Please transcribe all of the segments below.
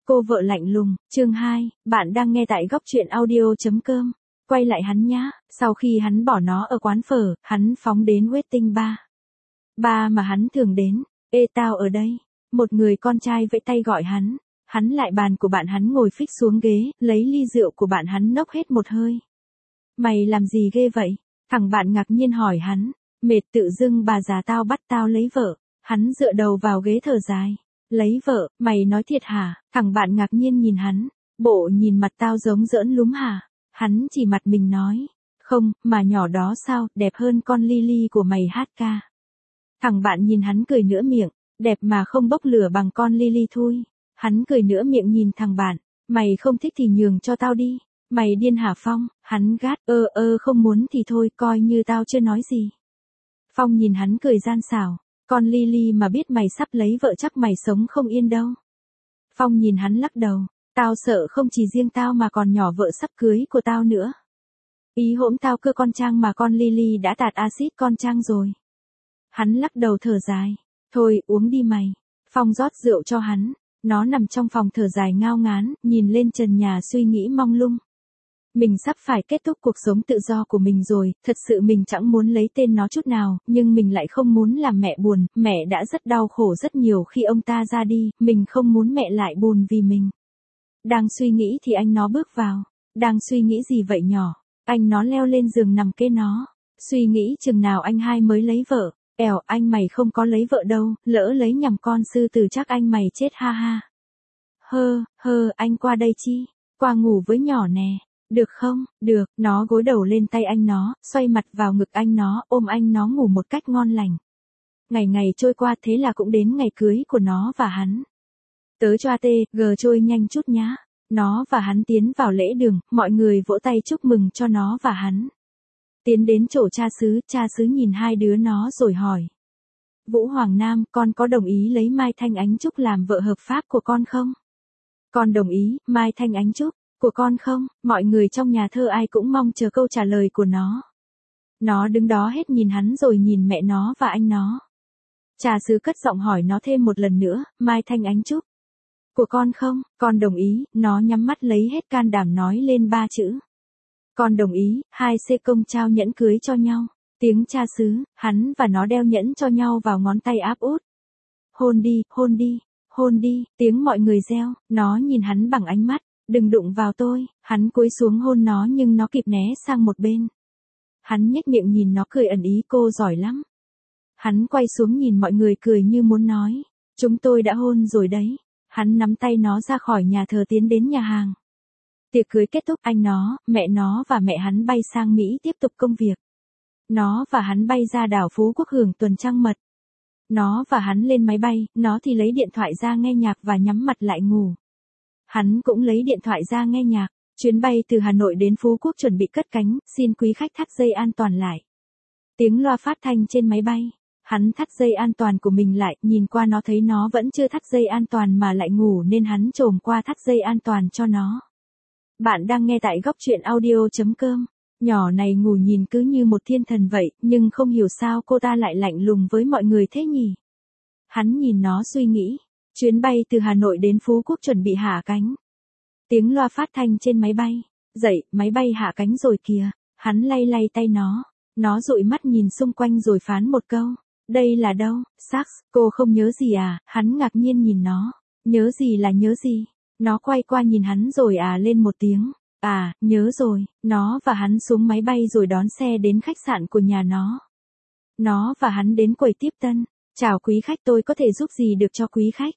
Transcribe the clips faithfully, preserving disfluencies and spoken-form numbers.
Cô vợ lạnh lùng, chương hai, bạn đang nghe tại góc truyện audio.com. Quay lại hắn nhá, sau khi hắn bỏ nó ở quán phở, hắn phóng đến waiting bar. Bar mà hắn thường đến, ê tao ở đây. Một người con trai vẫy tay gọi hắn, hắn lại bàn của bạn hắn ngồi phích xuống ghế, lấy ly rượu của bạn hắn nốc hết một hơi. Mày làm gì ghê vậy? Thằng bạn ngạc nhiên hỏi hắn, mệt tự dưng bà già tao bắt tao lấy vợ. Hắn dựa đầu vào ghế thở dài. Lấy vợ, mày nói thiệt hả? Thằng bạn ngạc nhiên nhìn hắn, bộ nhìn mặt tao giống giỡn lúm hả? Hắn chỉ mặt mình nói, không, mà nhỏ đó sao, đẹp hơn con Lily của mày hát ca. Thằng bạn nhìn hắn cười nửa miệng, đẹp mà không bốc lửa bằng con Lily thôi. Hắn cười nửa miệng nhìn thằng bạn, mày không thích thì nhường cho tao đi. Mày điên hả Phong? Hắn gắt, ơ ơ không muốn thì thôi, coi như tao chưa nói gì. Phong nhìn hắn cười gian xảo. Con Lily mà biết mày sắp lấy vợ chắc mày sống không yên đâu. Phong nhìn hắn lắc đầu, tao sợ không chỉ riêng tao mà còn nhỏ vợ sắp cưới của tao nữa. Ý hỗn tao cơ con Trang mà con Lily đã tạt axit con Trang rồi. Hắn lắc đầu thở dài, thôi uống đi mày. Phong rót rượu cho hắn, nó nằm trong phòng thở dài ngao ngán, nhìn lên trần nhà suy nghĩ mông lung. Mình sắp phải kết thúc cuộc sống tự do của mình rồi, thật sự mình chẳng muốn lấy tên nó chút nào, nhưng mình lại không muốn làm mẹ buồn, mẹ đã rất đau khổ rất nhiều khi ông ta ra đi, mình không muốn mẹ lại buồn vì mình. Đang suy nghĩ thì anh nó bước vào, đang suy nghĩ gì vậy nhỏ, anh nó leo lên giường nằm kế nó, suy nghĩ chừng nào anh hai mới lấy vợ, ẻo anh mày không có lấy vợ đâu, lỡ lấy nhầm con sư tử chắc anh mày chết ha ha. Hơ, hơ, anh qua đây chi, qua ngủ với nhỏ nè. Được không? Được, nó gối đầu lên tay anh nó, xoay mặt vào ngực anh nó, ôm anh nó ngủ một cách ngon lành. Ngày ngày trôi qua thế là cũng đến ngày cưới của nó và hắn. Tớ cho tê, gờ trôi nhanh chút nhá. Nó và hắn tiến vào lễ đường, mọi người vỗ tay chúc mừng cho nó và hắn. Tiến đến chỗ cha xứ, cha xứ nhìn hai đứa nó rồi hỏi. Vũ Hoàng Nam, con có đồng ý lấy Mai Thanh Ánh Trúc làm vợ hợp pháp của con không? Con đồng ý, Mai Thanh Ánh Trúc. Của con không? Mọi người trong nhà thơ ai cũng mong chờ câu trả lời của nó. Nó đứng đó hết nhìn hắn rồi nhìn mẹ nó và anh nó. Trà sứ cất giọng hỏi nó thêm một lần nữa, Mai Thanh Ánh Trúc. Của con không? Con đồng ý, nó nhắm mắt lấy hết can đảm nói lên ba chữ. Con đồng ý, hai xê công trao nhẫn cưới cho nhau. Tiếng cha xứ, hắn và nó đeo nhẫn cho nhau vào ngón tay áp út. Hôn đi, hôn đi, hôn đi, tiếng mọi người reo, nó nhìn hắn bằng ánh mắt. Đừng đụng vào tôi, hắn cúi xuống hôn nó nhưng nó kịp né sang một bên. Hắn nhếch miệng nhìn nó cười ẩn ý cô giỏi lắm. Hắn quay xuống nhìn mọi người cười như muốn nói, chúng tôi đã hôn rồi đấy. Hắn nắm tay nó ra khỏi nhà thờ tiến đến nhà hàng. Tiệc cưới kết thúc anh nó, mẹ nó và mẹ hắn bay sang Mỹ tiếp tục công việc. Nó và hắn bay ra đảo Phú Quốc hưởng tuần trăng mật. Nó và hắn lên máy bay, nó thì lấy điện thoại ra nghe nhạc và nhắm mặt lại ngủ. Hắn cũng lấy điện thoại ra nghe nhạc, chuyến bay từ Hà Nội đến Phú Quốc chuẩn bị cất cánh, xin quý khách thắt dây an toàn lại. Tiếng loa phát thanh trên máy bay, hắn thắt dây an toàn của mình lại, nhìn qua nó thấy nó vẫn chưa thắt dây an toàn mà lại ngủ nên hắn trồm qua thắt dây an toàn cho nó. Bạn đang nghe tại góc truyện audio.com, nhỏ này ngủ nhìn cứ như một thiên thần vậy, nhưng không hiểu sao cô ta lại lạnh lùng với mọi người thế nhỉ. Hắn nhìn nó suy nghĩ. Chuyến bay từ Hà Nội đến Phú Quốc chuẩn bị hạ cánh. Tiếng loa phát thanh trên máy bay. Dậy, máy bay hạ cánh rồi kìa. Hắn lay lay tay nó. Nó dụi mắt nhìn xung quanh rồi phán một câu. Đây là đâu? Sax, cô không nhớ gì à? Hắn ngạc nhiên nhìn nó. Nhớ gì là nhớ gì? Nó quay qua nhìn hắn rồi à lên một tiếng. À, nhớ rồi. Nó và hắn xuống máy bay rồi đón xe đến khách sạn của nhà nó. Nó và hắn đến quầy tiếp tân. Chào quý khách, tôi có thể giúp gì được cho quý khách?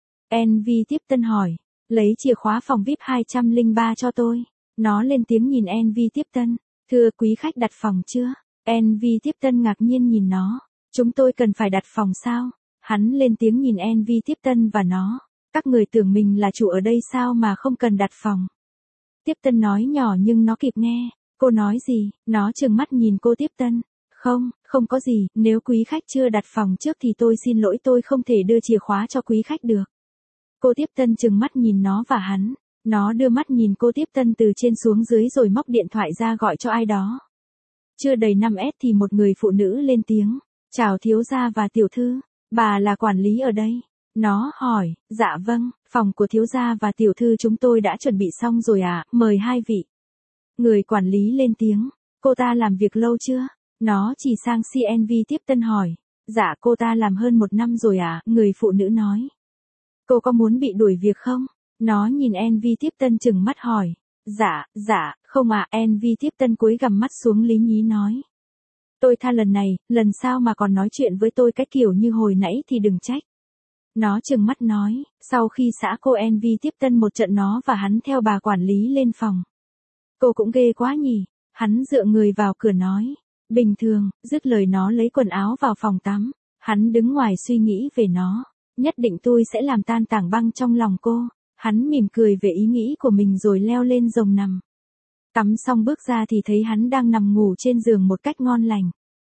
en vê tiếp tân hỏi, lấy chìa khóa phòng vi ai pi hai không ba cho tôi. Nó lên tiếng nhìn en vê tiếp tân, thưa quý khách đặt phòng chưa? en vê tiếp tân ngạc nhiên nhìn nó, chúng tôi cần phải đặt phòng sao? Hắn lên tiếng nhìn en vê tiếp tân và nó, các người tưởng mình là chủ ở đây sao mà không cần đặt phòng? Tiếp tân nói nhỏ nhưng nó kịp nghe, cô nói gì? Nó trừng mắt nhìn cô tiếp tân. Không, không có gì, nếu quý khách chưa đặt phòng trước thì tôi xin lỗi, tôi không thể đưa chìa khóa cho quý khách được. Cô tiếp tân trừng mắt nhìn nó và hắn, nó đưa mắt nhìn cô tiếp tân từ trên xuống dưới rồi móc điện thoại ra gọi cho ai đó. Chưa đầy năm phút thì một người phụ nữ lên tiếng, chào thiếu gia và tiểu thư, bà là quản lý ở đây. Nó hỏi, dạ vâng, phòng của thiếu gia và tiểu thư chúng tôi đã chuẩn bị xong rồi ạ, mời hai vị. Người quản lý lên tiếng, cô ta làm việc lâu chưa? Nó chỉ sang xê en vê tiếp tân hỏi. Dạ cô ta làm hơn một năm rồi ạ, người phụ nữ nói. Cô có muốn bị đuổi việc không? Nó nhìn en vê tiếp tân chừng mắt hỏi. Dạ, dạ, không ạ, en vê tiếp tân cúi gằm mắt xuống lý nhí nói. Tôi tha lần này, lần sau mà còn nói chuyện với tôi cái kiểu như hồi nãy thì đừng trách. Nó chừng mắt nói, sau khi xã cô en vê tiếp tân một trận nó và hắn theo bà quản lý lên phòng. Cô cũng ghê quá nhỉ, hắn dựa người vào cửa nói. Bình thường, dứt lời nó lấy quần áo vào phòng tắm, hắn đứng ngoài suy nghĩ về nó. Nhất định tôi sẽ làm tan tảng băng trong lòng cô. Hắn mỉm cười về ý nghĩ của mình rồi leo lên giường nằm. Tắm xong bước ra thì thấy hắn đang nằm ngủ trên giường một cách ngon lành.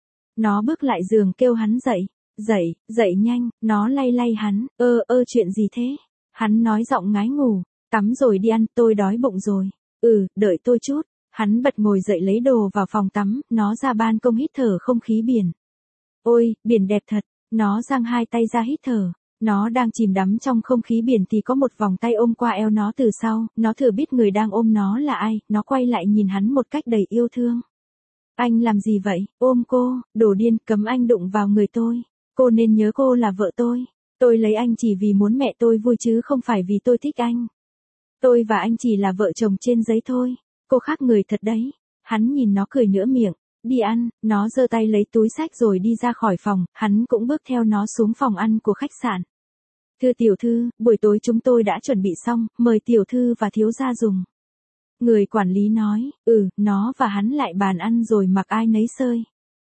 Nó bước lại giường kêu hắn dậy. Dậy, dậy nhanh, nó lay lay hắn, ơ ơ chuyện gì thế? Hắn nói giọng ngái ngủ, tắm rồi đi ăn, tôi đói bụng rồi. Ừ, đợi tôi chút. Hắn bật ngồi dậy lấy đồ vào phòng tắm, nó ra ban công hít thở không khí biển. Ôi, biển đẹp thật, nó giang hai tay ra hít thở. Nó đang chìm đắm trong không khí biển thì có một vòng tay ôm qua eo nó từ sau, nó thừa biết người đang ôm nó là ai, nó quay lại nhìn hắn một cách đầy yêu thương. Anh làm gì vậy, ôm cô, đồ điên, cấm anh đụng vào người tôi. Cô nên nhớ cô là vợ tôi. Tôi lấy anh chỉ vì muốn mẹ tôi vui chứ không phải vì tôi thích anh. Tôi và anh chỉ là vợ chồng trên giấy thôi. Cô khác người thật đấy. Hắn nhìn nó cười nửa miệng. Đi ăn, nó giơ tay lấy túi xách rồi đi ra khỏi phòng, hắn cũng bước theo nó xuống phòng ăn của khách sạn. Thưa tiểu thư, buổi tối chúng tôi đã chuẩn bị xong, mời tiểu thư và thiếu gia dùng. Người quản lý nói, ừ, nó và hắn lại bàn ăn rồi mặc ai nấy sơi.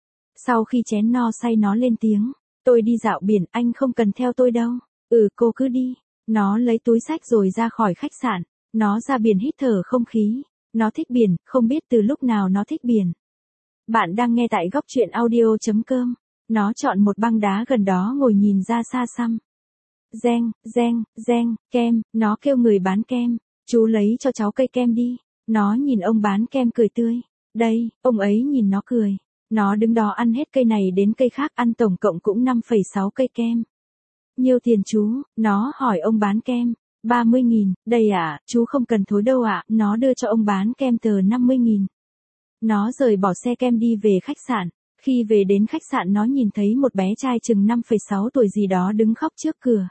Sau khi chén no say nó lên tiếng. Tôi đi dạo biển, anh không cần theo tôi đâu. Ừ, cô cứ đi. Nó lấy túi xách rồi ra khỏi khách sạn. Nó ra biển hít thở không khí. Nó thích biển, không biết từ lúc nào nó thích biển. Bạn đang nghe tại góc truyện audio chấm com. Nó chọn một băng đá gần đó ngồi nhìn ra xa xăm. Reng, reng, reng, kem, nó kêu người bán kem. Chú lấy cho cháu cây kem đi. Nó nhìn ông bán kem cười tươi. Đây, ông ấy nhìn nó cười. Nó đứng đó ăn hết cây này đến cây khác, ăn tổng cộng cũng năm phẩy sáu cây kem. Nhiêu tiền chú? Nó hỏi ông bán kem. ba mươi nghìn, đây à, chú không cần thối đâu ạ, nó đưa cho ông bán kem tờ năm mươi nghìn. Nó rời bỏ xe kem đi về khách sạn. Khi về đến khách sạn nó nhìn thấy một bé trai chừng năm phẩy sáu tuổi gì đó đứng khóc trước cửa.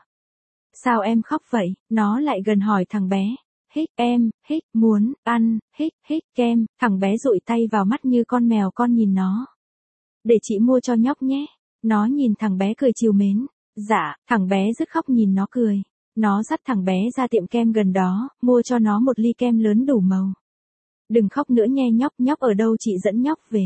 Sao em khóc vậy? Nó lại gần hỏi thằng bé. Hích, em, hích, muốn, ăn, hích, hích, kem, thằng bé dụi tay vào mắt như con mèo con nhìn nó. Để chị mua cho nhóc nhé. Nó nhìn thằng bé cười trìu mến. Dạ, thằng bé dứt khóc nhìn nó cười. Nó dắt thằng bé ra tiệm kem gần đó, mua cho nó một ly kem lớn đủ màu. Đừng khóc nữa nhé nhóc, nhóc ở đâu chị dẫn nhóc về.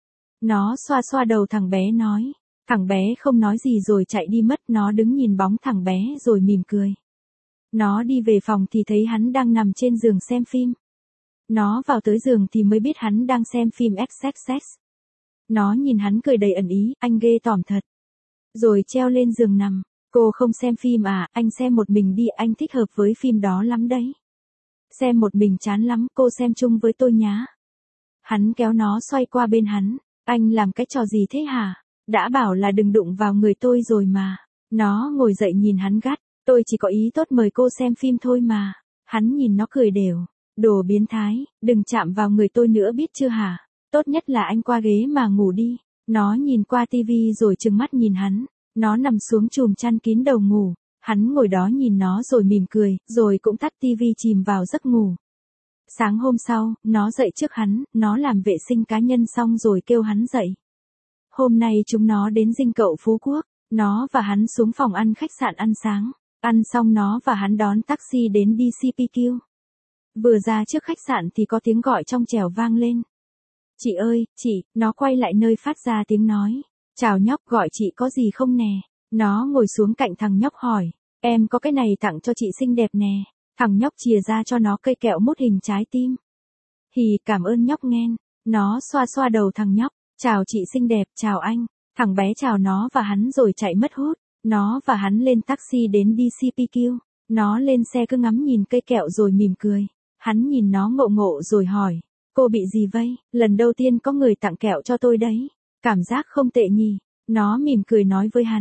Nó xoa xoa đầu thằng bé nói. Thằng bé không nói gì rồi chạy đi mất, nó đứng nhìn bóng thằng bé rồi mỉm cười. Nó đi về phòng thì thấy hắn đang nằm trên giường xem phim. Nó vào tới giường thì mới biết hắn đang xem phim ích ích ích. Nó nhìn hắn cười đầy ẩn ý, anh ghê tởm thật. Rồi treo lên giường nằm. Cô không xem phim à, anh xem một mình đi, anh thích hợp với phim đó lắm đấy. Xem một mình chán lắm, cô xem chung với tôi nhá. Hắn kéo nó xoay qua bên hắn. Anh làm cái trò gì thế hả? Đã bảo là đừng đụng vào người tôi rồi mà. Nó ngồi dậy nhìn hắn gắt. Tôi chỉ có ý tốt mời cô xem phim thôi mà. Hắn nhìn nó cười đều. Đồ biến thái, đừng chạm vào người tôi nữa biết chưa hả? Tốt nhất là anh qua ghế mà ngủ đi. Nó nhìn qua tivi rồi trừng mắt nhìn hắn. Nó nằm xuống chùm chăn kín đầu ngủ. Hắn ngồi đó nhìn nó rồi mỉm cười, rồi cũng tắt tivi chìm vào giấc ngủ. Sáng hôm sau, nó dậy trước hắn, nó làm vệ sinh cá nhân xong rồi kêu hắn dậy. Hôm nay chúng nó đến dinh cậu Phú Quốc. Nó và hắn xuống phòng ăn khách sạn ăn sáng. Ăn xong nó và hắn đón taxi đến đê xê pê quy. Vừa ra trước khách sạn thì có tiếng gọi trong trẻo vang lên. Chị ơi, chị, nó quay lại nơi phát ra tiếng nói. Chào nhóc, gọi chị có gì không nè? Nó ngồi xuống cạnh thằng nhóc hỏi. Em có cái này tặng cho chị xinh đẹp nè. Thằng nhóc chìa ra cho nó cây kẹo mút hình trái tim. Hì, cảm ơn nhóc nghen. Nó xoa xoa đầu thằng nhóc. Chào chị xinh đẹp, chào anh. Thằng bé chào nó và hắn rồi chạy mất hút. Nó và hắn lên taxi đến đê xê pê quy. Nó lên xe cứ ngắm nhìn cây kẹo rồi mỉm cười. Hắn nhìn nó ngộ ngộ rồi hỏi. Cô bị gì vậy? Lần đầu tiên có người tặng kẹo cho tôi đấy. Cảm giác không tệ nhỉ. Nó mỉm cười nói với hắn.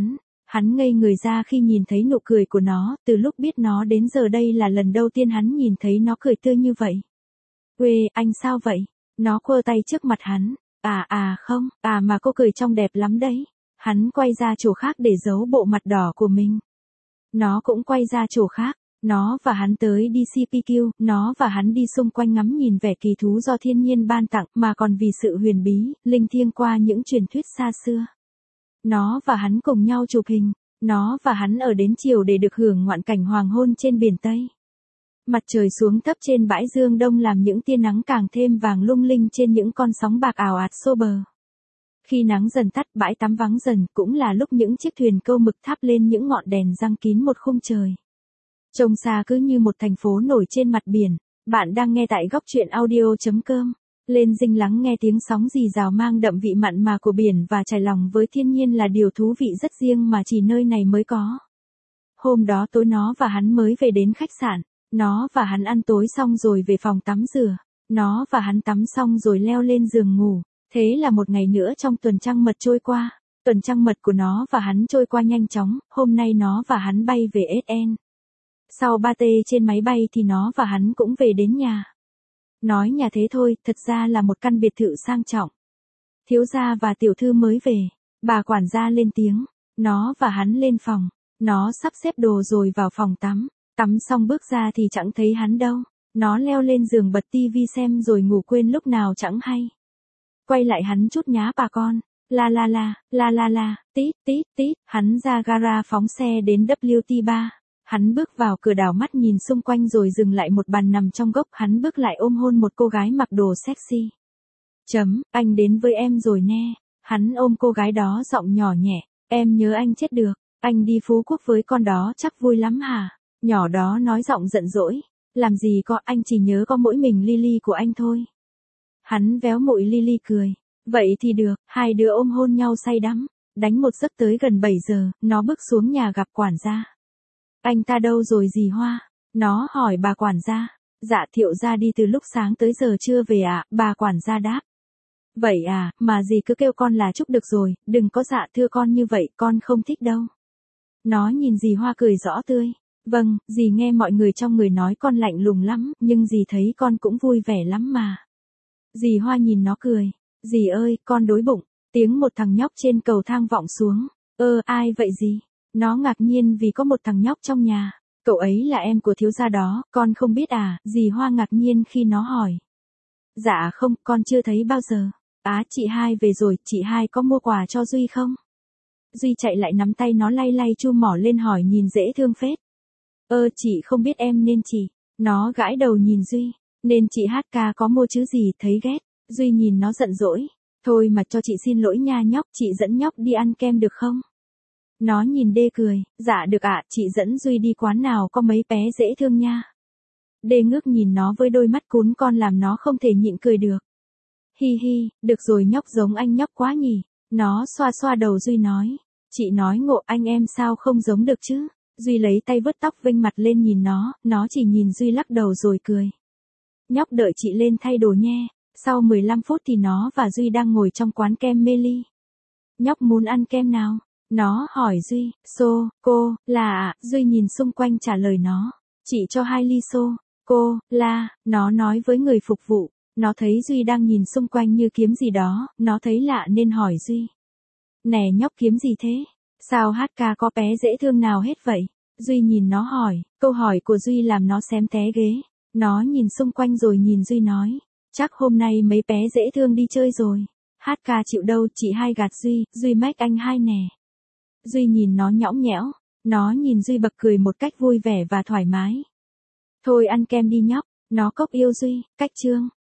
Hắn ngây người ra khi nhìn thấy nụ cười của nó, từ lúc biết nó đến giờ đây là lần đầu tiên hắn nhìn thấy nó cười tươi như vậy. Uê, anh sao vậy? Nó quơ tay trước mặt hắn. À à không, à mà cô cười trông đẹp lắm đấy. Hắn quay ra chỗ khác để giấu bộ mặt đỏ của mình. Nó cũng quay ra chỗ khác. Nó và hắn tới đê xê pê quy, nó và hắn đi xung quanh ngắm nhìn vẻ kỳ thú do thiên nhiên ban tặng, mà còn vì sự huyền bí, linh thiêng qua những truyền thuyết xa xưa. Nó và hắn cùng nhau chụp hình. Nó và hắn ở đến chiều để được hưởng ngoạn cảnh hoàng hôn trên biển Tây. Mặt trời xuống thấp trên bãi Dương Đông làm những tia nắng càng thêm vàng lung linh trên những con sóng bạc ào ạt xô bờ. Khi nắng dần tắt, bãi tắm vắng dần, cũng là lúc những chiếc thuyền câu mực thắp lên những ngọn đèn răng kín một khung trời. Trông xa cứ như một thành phố nổi trên mặt biển. Bạn đang nghe tại góc truyện audio chấm com. Lên dinh lắng nghe tiếng sóng rì rào mang đậm vị mặn mà của biển và trải lòng với thiên nhiên là điều thú vị rất riêng mà chỉ nơi này mới có. Hôm đó tối nó và hắn mới về đến khách sạn. Nó và hắn ăn tối xong rồi về phòng tắm rửa. Nó và hắn tắm xong rồi leo lên giường ngủ. Thế là một ngày nữa trong tuần trăng mật trôi qua. Tuần trăng mật của nó và hắn trôi qua nhanh chóng. Hôm nay nó và hắn bay về ét en. Sau ba tê trên máy bay thì nó và hắn cũng về đến nhà. Nói nhà thế thôi, thật ra là một căn biệt thự sang trọng. Thiếu gia và tiểu thư mới về. Bà quản gia lên tiếng. Nó và hắn lên phòng. Nó sắp xếp đồ rồi vào phòng tắm. Tắm xong bước ra thì chẳng thấy hắn đâu. Nó leo lên giường bật tivi xem rồi ngủ quên lúc nào chẳng hay. Quay lại hắn chút nhá bà con. La la la, la la la, tít tít tít. Hắn ra gara phóng xe đến vê kép tê ba. Hắn bước vào cửa đảo mắt nhìn xung quanh rồi dừng lại một bàn nằm trong góc. Hắn bước lại ôm hôn một cô gái mặc đồ sexy. Chấm, anh đến với em rồi nè. Hắn ôm cô gái đó giọng nhỏ nhẹ. Em nhớ anh chết được. Anh đi Phú Quốc với con đó chắc vui lắm hả? Nhỏ đó nói giọng giận dỗi. Làm gì có, anh chỉ nhớ có mỗi mình Lily của anh thôi. Hắn véo mũi Lily cười. Vậy thì được, hai đứa ôm hôn nhau say đắm. Đánh một giấc tới gần bảy giờ, nó bước xuống nhà gặp quản gia. Anh ta đâu rồi dì Hoa? Nó hỏi bà quản gia. Dạ Thiệu gia đi từ lúc sáng tới giờ chưa về ạ, à? Bà quản gia đáp. Vậy à, mà dì cứ kêu con là Trúc được rồi, đừng có dạ thưa con như vậy, con không thích đâu. Nó nhìn dì Hoa cười rõ tươi. Vâng, dì nghe mọi người trong người nói con lạnh lùng lắm, nhưng dì thấy con cũng vui vẻ lắm mà. Dì Hoa nhìn nó cười. Dì ơi, con đói bụng. Tiếng một thằng nhóc trên cầu thang vọng xuống. Ơ, ai vậy dì? Nó ngạc nhiên vì có một thằng nhóc trong nhà. Cậu ấy là em của thiếu gia đó, con không biết à? Dì Hoa ngạc nhiên khi nó hỏi. Dạ không, con chưa thấy bao giờ. Á, chị hai về rồi, chị hai có mua quà cho Duy không? Duy chạy lại nắm tay nó lay lay chu mỏ lên hỏi nhìn dễ thương phết. Ơ, chị không biết em nên chị. Nó gãi đầu nhìn Duy. Nên chị hát ca có mua chứ gì, thấy ghét. Duy nhìn nó giận dỗi. Thôi mà cho chị xin lỗi nha nhóc, chị dẫn nhóc đi ăn kem được không? Nó nhìn Đê cười. Dạ được ạ, chị dẫn Duy đi quán nào có mấy bé dễ thương nha. Đê ngước nhìn nó với đôi mắt cún con làm nó không thể nhịn cười được. Hi hi, được rồi nhóc giống anh nhóc quá nhỉ. Nó xoa xoa đầu Duy nói. Chị nói ngộ anh em sao không giống được chứ. Duy lấy tay vớt tóc vênh mặt lên nhìn nó, nó chỉ nhìn Duy lắc đầu rồi cười. Nhóc đợi chị lên thay đồ nhé. Sau mười lăm phút thì nó và Duy đang ngồi trong quán kem Meli. Nhóc muốn ăn kem nào? Nó hỏi Duy. Xô, cô, là ạ. Duy nhìn xung quanh trả lời nó. Chị cho hai ly xô, cô, la. Nó nói với người phục vụ. Nó thấy Duy đang nhìn xung quanh như kiếm gì đó, nó thấy lạ nên hỏi Duy. Nè nhóc kiếm gì thế? Sao hát ca có bé dễ thương nào hết vậy? Duy nhìn nó hỏi, câu hỏi của Duy làm nó xém té ghế. Nó nhìn xung quanh rồi nhìn Duy nói. Chắc hôm nay mấy bé dễ thương đi chơi rồi. Hát ca chịu đâu, chị hai gạt Duy, Duy mách anh hai nè. Duy nhìn nó nhõng nhẽo. Nó nhìn Duy bật cười một cách vui vẻ và thoải mái. Thôi ăn kem đi nhóc. Nó cốc yêu Duy, cách chương.